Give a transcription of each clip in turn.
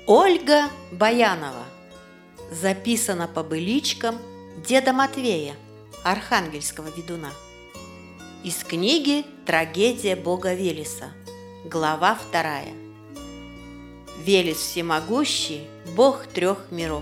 Ольга Баянова. Записано по быличкам деда Матвея, архангельского ведуна. Из книги «Трагедия бога Велеса», глава 2. Велес всемогущий, бог 3 миров.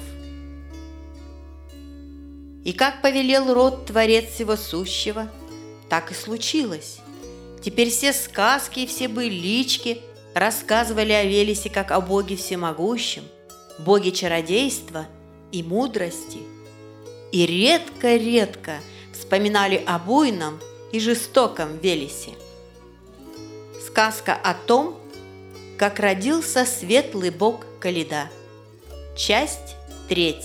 И как повелел род Творец всего сущего, так и случилось. Теперь все сказки и все былички рассказывали о Велесе как о боге всемогущем, боге чародейства и мудрости. И редко-редко вспоминали о буйном и жестоком Велесе. Сказка о том, как родился светлый бог Каледа. Часть 3.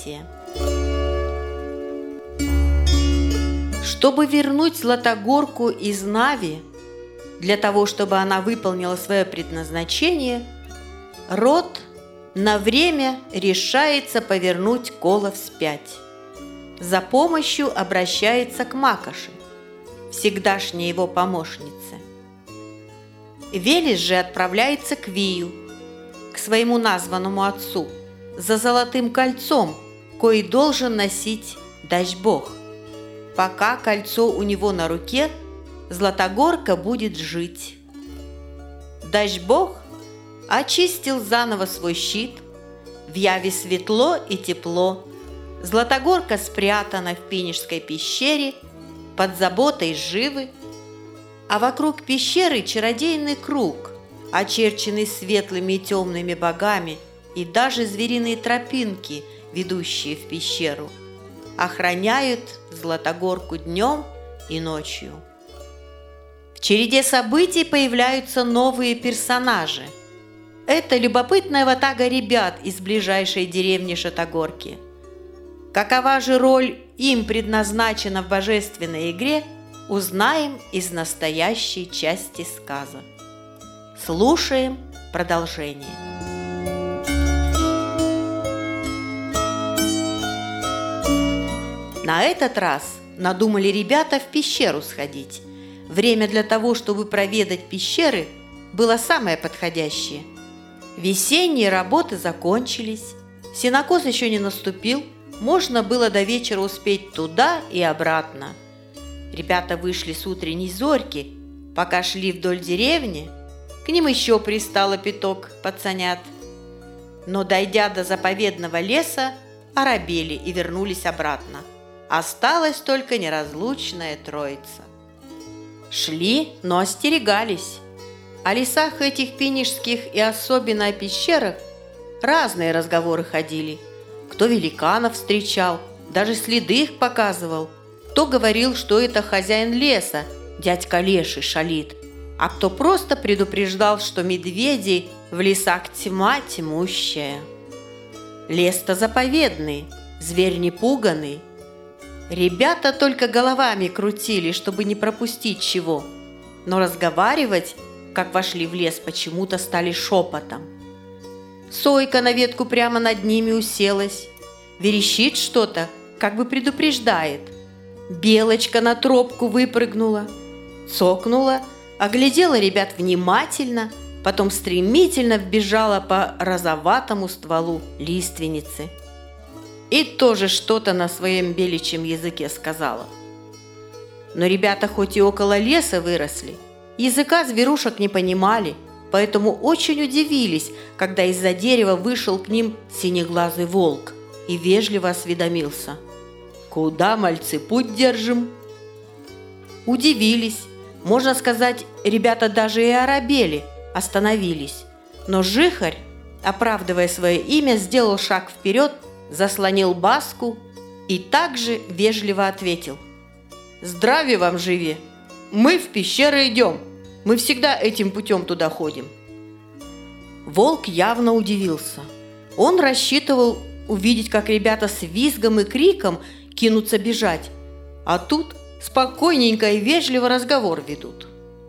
Чтобы вернуть Златогорку из Нави, для того, чтобы она выполнила свое предназначение, род на время решается повернуть Кола вспять. За помощью обращается к Макоши, всегдашней его помощнице. Велес же отправляется к Вию, к своему названному отцу, за золотым кольцом, кое должен носить Дажбог. Пока кольцо у него на руке, Златогорка будет жить. Дажбог очистил заново свой щит, в Яве светло и тепло. Златогорка спрятана в Пинежской пещере, под заботой живы, а вокруг пещеры чародейный круг, очерченный светлыми и темными богами, и даже звериные тропинки, ведущие в пещеру, охраняют Златогорку днем и ночью. В череде событий появляются новые персонажи. Это любопытная ватага ребят из ближайшей деревни Шатогорки. Какова же роль им предназначена в божественной игре, узнаем из настоящей части сказа. Слушаем продолжение. На этот раз надумали ребята в пещеру сходить. Время для того, чтобы проведать пещеры, было самое подходящее. Весенние работы закончились, сенокос еще не наступил, можно было до вечера успеть туда и обратно. Ребята вышли с утренней зорьки, пока шли вдоль деревни, к ним еще пристало пяток пацанят. Но, дойдя до заповедного леса, оробели и вернулись обратно. Осталась только неразлучная троица. Шли, но остерегались. О лесах этих пинежских и особенно о пещерах разные разговоры ходили. Кто великанов встречал, даже следы их показывал. Кто говорил, что это хозяин леса, дядька Леший шалит, а кто просто предупреждал, что медведей в лесах тьма тьмущая. Лес-то заповедный, зверь не пуганый. Ребята только головами крутили, чтобы не пропустить чего, но разговаривать, как вошли в лес, почему-то стали шепотом. Сойка на ветку прямо над ними уселась, верещит что-то, как бы предупреждает. Белочка на тропку выпрыгнула, цокнула, оглядела ребят внимательно, потом стремительно вбежала по розоватому стволу лиственницы. И тоже что-то на своем беличьем языке сказала. Но ребята хоть и около леса выросли, языка зверушек не понимали, поэтому очень удивились, когда из-за дерева вышел к ним синеглазый волк и вежливо осведомился: «Куда, мальцы, путь держим?» Удивились. Можно сказать, ребята даже и оробели, остановились. Но жихарь, оправдывая свое имя, сделал шаг вперед, заслонил баску и также вежливо ответил: «Здравия вам, живи! Мы в пещеры идем, мы всегда этим путем туда ходим». Волк явно удивился. Он рассчитывал увидеть, как ребята с визгом и криком кинутся бежать, а тут спокойненько и вежливо разговор ведут.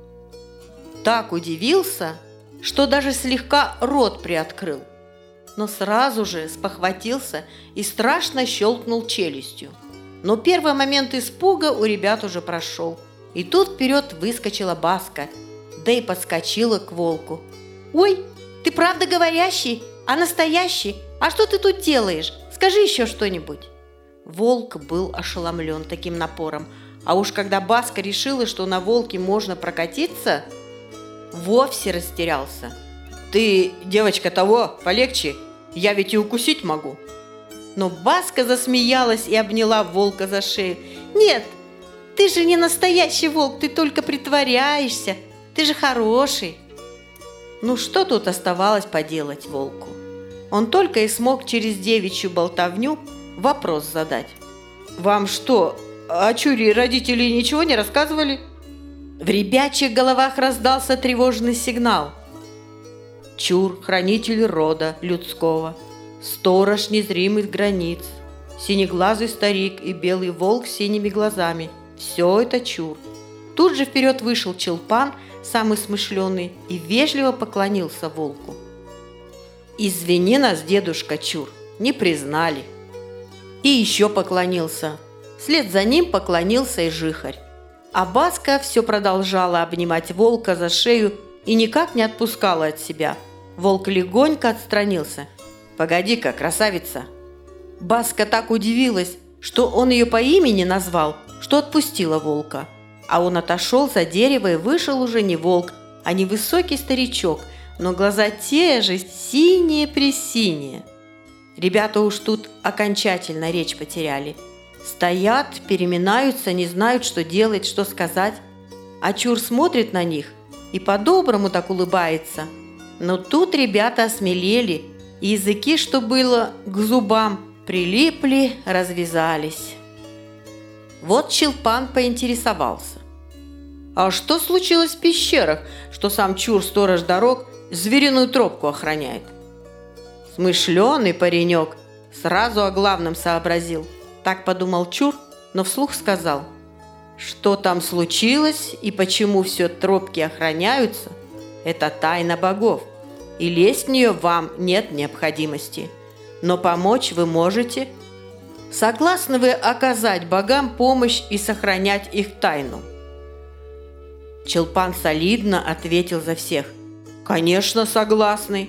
Так удивился, что даже слегка рот приоткрыл, но сразу же спохватился и страшно щелкнул челюстью. Но первый момент испуга у ребят уже прошел, и тут вперед выскочила Баска, да и подскочила к волку. «Ой, ты правда говорящий? А настоящий? А что ты тут делаешь? Скажи еще что-нибудь. Волк был ошеломлен таким напором. А уж когда Баска решила, что на волке можно прокатиться, вовсе растерялся. «Ты, девочка, того, полегче, я ведь и укусить могу». Но Баска засмеялась и обняла волка за шею. «Нет, ты же не настоящий волк, ты только притворяешься, ты же хороший». Ну что тут оставалось поделать волку? Он только и смог через девичью болтовню вопрос задать. «Вам что, о чуре родители ничего не рассказывали?» В ребячьих головах раздался тревожный сигнал. Чур, хранитель рода людского, сторож незримых границ, синеглазый старик и белый волк с синими глазами – все это Чур. Тут же вперед вышел Челпан, самый смышленый, и вежливо поклонился волку. «Извини нас, дедушка Чур, не признали». И еще поклонился. Вслед за ним поклонился и жихарь. А Баска все продолжала обнимать волка за шею и никак не отпускала от себя. Волк легонько отстранился. «Погоди-ка, красавица!» Баска так удивилась, что он ее по имени назвал, что отпустила волка. А он отошел за дерево и вышел уже не волк, а невысокий старичок, но глаза те же, синие-пресиние. Ребята уж тут окончательно речь потеряли. Стоят, переминаются, не знают, что делать, что сказать. А Чур смотрит на них и по-доброму так улыбается. Но тут ребята осмелели, и языки, что было к зубам, прилипли, развязались. Вот Челпан поинтересовался. «А что случилось в пещерах, что сам Чур, сторож дорог, звериную тропку охраняет?» Смышленый паренек сразу о главном сообразил. Так подумал Чур, но вслух сказал: «Что там случилось и почему все тропки охраняются, это тайна богов, и лезть в нее вам нет необходимости. Но помочь вы можете. Согласны вы оказать богам помощь и сохранять их тайну?» Челпан солидно ответил за всех: «Конечно, согласны».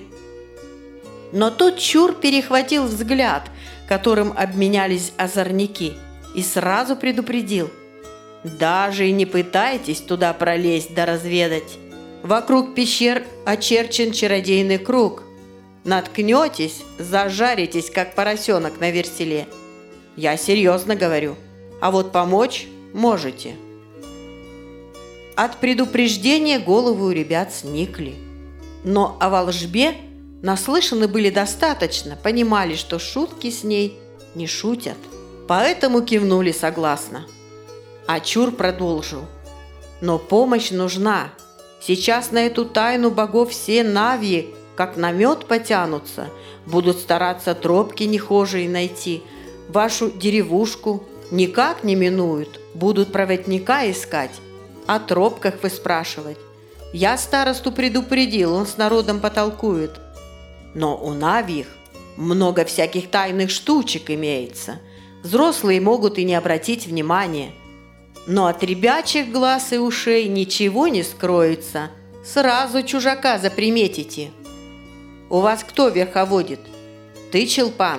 Но тут Чур перехватил взгляд, которым обменялись озорники, и сразу предупредил: «Даже и не пытайтесь туда пролезть да разведать. Вокруг пещер очерчен чародейный круг. Наткнетесь, зажаритесь, как поросенок на верселе. Я серьезно говорю, а вот помочь можете». От предупреждения головы у ребят сникли. Но о волжбе наслышаны были достаточно, понимали, что шутки с ней не шутят. Поэтому кивнули согласно. А Чур продолжил: «Но помощь нужна. Сейчас на эту тайну богов все навьи, как на мед, потянутся, будут стараться тропки нехожие найти, вашу деревушку никак не минуют, будут проводника искать, о тропках выспрашивать. Я старосту предупредил, он с народом потолкует. Но у навьих много всяких тайных штучек имеется. Взрослые могут и не обратить внимания. Но от ребячих глаз и ушей ничего не скроется. Сразу чужака заприметите. У вас кто верховодит? Ты, Челпан?»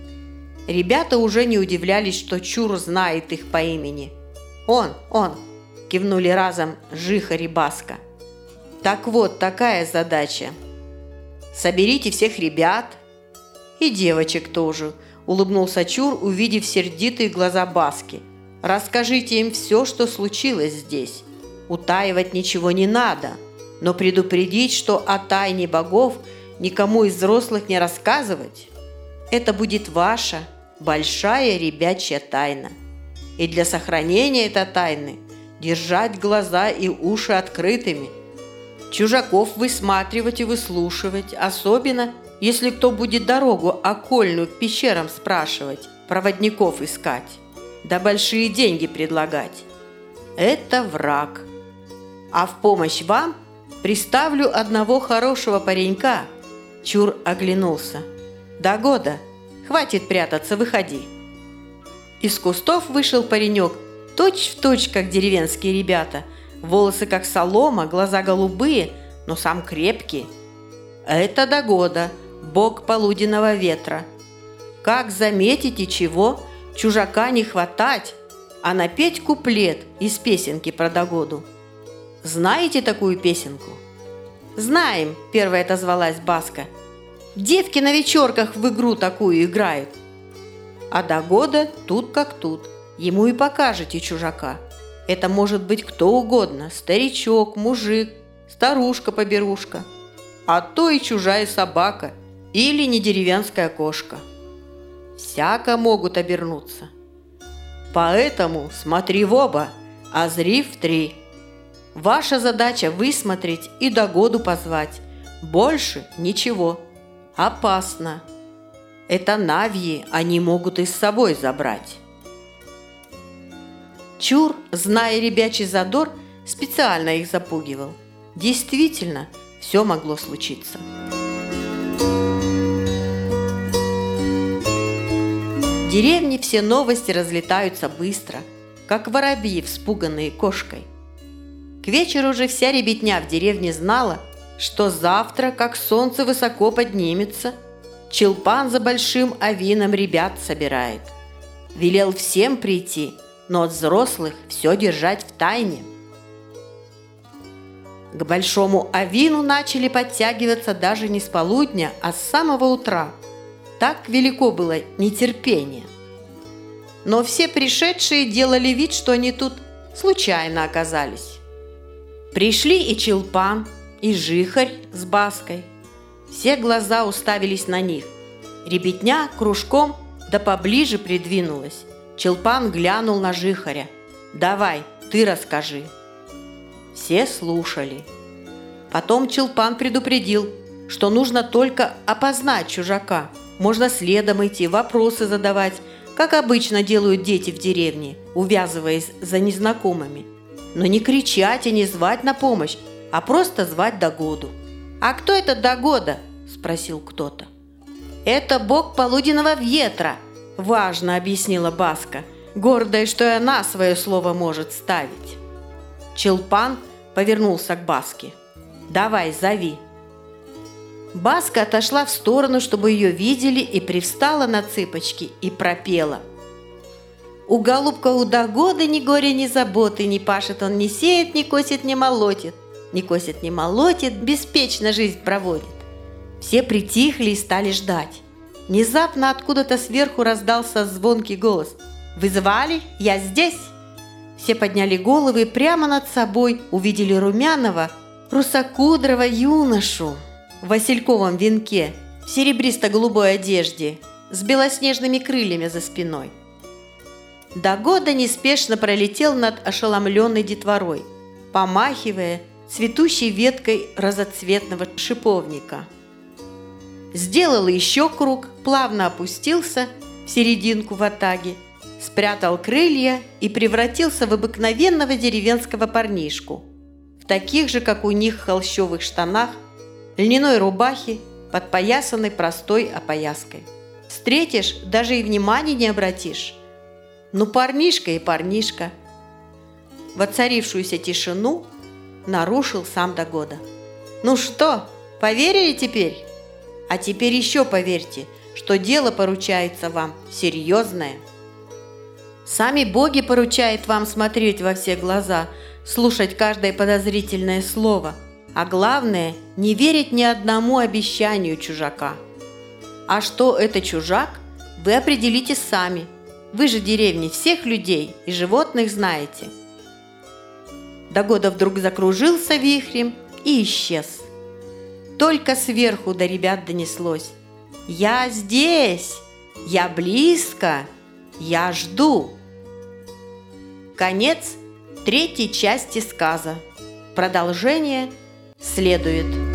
Ребята уже не удивлялись, что Чур знает их по имени. Он!» – кивнули разом жихарь и Баска. «Так вот, такая задача. Соберите всех ребят и девочек тоже», – улыбнулся Чур, увидев сердитые глаза Баски. «Расскажите им все, что случилось здесь. Утаивать ничего не надо, но предупредить, что о тайне богов никому из взрослых не рассказывать. Это будет ваша большая ребячья тайна. И для сохранения этой тайны держать глаза и уши открытыми. Чужаков высматривать и выслушивать, особенно если кто будет дорогу окольную к пещерам спрашивать, проводников искать, да большие деньги предлагать. Это враг. А в помощь вам приставлю одного хорошего паренька». Чур оглянулся. «Догода, хватит прятаться, выходи». Из кустов вышел паренек, точь-в-точь, как деревенские ребята. Волосы как солома, глаза голубые, но сам крепкий. Это Догода, бог полуденного ветра. Как заметите чего, чужака не хватать, а напеть куплет из песенки про догоду. Знаете такую песенку? Знаем, первая отозвалась Баска. Девки на вечерках в игру такую играют. А догода тут как тут, ему и покажете чужака. Это может быть кто угодно, старичок, мужик, старушка-поберушка, а то и чужая собака или не деревенская кошка. Всяко могут обернуться. Поэтому смотри в оба, а зри в три. Ваша задача высмотреть и догоду позвать. Больше ничего. Опасно. Это навьи они могут и с собой забрать. Чур, зная ребячий задор, специально их запугивал. Действительно, все могло случиться. В деревне все новости разлетаются быстро, как воробьи, вспуганные кошкой. К вечеру уже вся ребятня в деревне знала, что завтра, как солнце высоко поднимется, Челпан за большим авином ребят собирает. Велел всем прийти, но от взрослых все держать в тайне. К большому авину начали подтягиваться даже не с полудня, а с самого утра. Так велико было нетерпение. Но все пришедшие делали вид, что они тут случайно оказались. Пришли и Челпан, и Жихарь с Баской. Все глаза уставились на них. Ребятня кружком да поближе придвинулась. Челпан глянул на Жихаря. «Давай, ты расскажи». Все слушали. Потом Челпан предупредил, что нужно только опознать чужака. Можно следом идти, вопросы задавать, как обычно делают дети в деревне, увязываясь за незнакомыми. Но не кричать и не звать на помощь, а просто звать догоду. «А кто это догода?» – спросил кто-то. «Это бог полуденного ветра», – важно объяснила Баска, гордая, что и она свое слово может ставить. Челпан повернулся к Баске. «Давай, зови». Баска отошла в сторону, чтобы ее видели, и привстала на цыпочки и пропела. «У голубка у догоды ни горя, ни заботы, не пашет он, не сеет, не косит, не молотит. Не косит, не молотит, беспечно жизнь проводит». Все притихли и стали ждать. Внезапно откуда-то сверху раздался звонкий голос. «Вы звали? Я здесь!» Все подняли головы и прямо над собой увидели румяного, русокудрого юношу в васильковом венке, в серебристо-голубой одежде, с белоснежными крыльями за спиной. Догода неспешно пролетел над ошеломленной детворой, помахивая цветущей веткой разноцветного шиповника. Сделал еще круг, плавно опустился в серединку ватаги, спрятал крылья и превратился в обыкновенного деревенского парнишку, в таких же, как у них, холщовых штанах, льняной рубахе, подпоясанной простой опояской. Встретишь, даже и внимания не обратишь. Ну, парнишка и парнишка. Воцарившуюся тишину нарушил сам Догода. «Ну что, поверили теперь? А теперь еще поверьте, что дело поручается вам серьезное. Сами боги поручают вам смотреть во все глаза, слушать каждое подозрительное слово, а главное – не верить ни одному обещанию чужака. А что это чужак, вы определите сами. Вы же деревни всех людей и животных знаете». Догода вдруг закружился вихрем и исчез. Только сверху до ребят донеслось: «Я здесь! Я близко! Я жду!» Конец 3-й части сказа. Продолжение следует.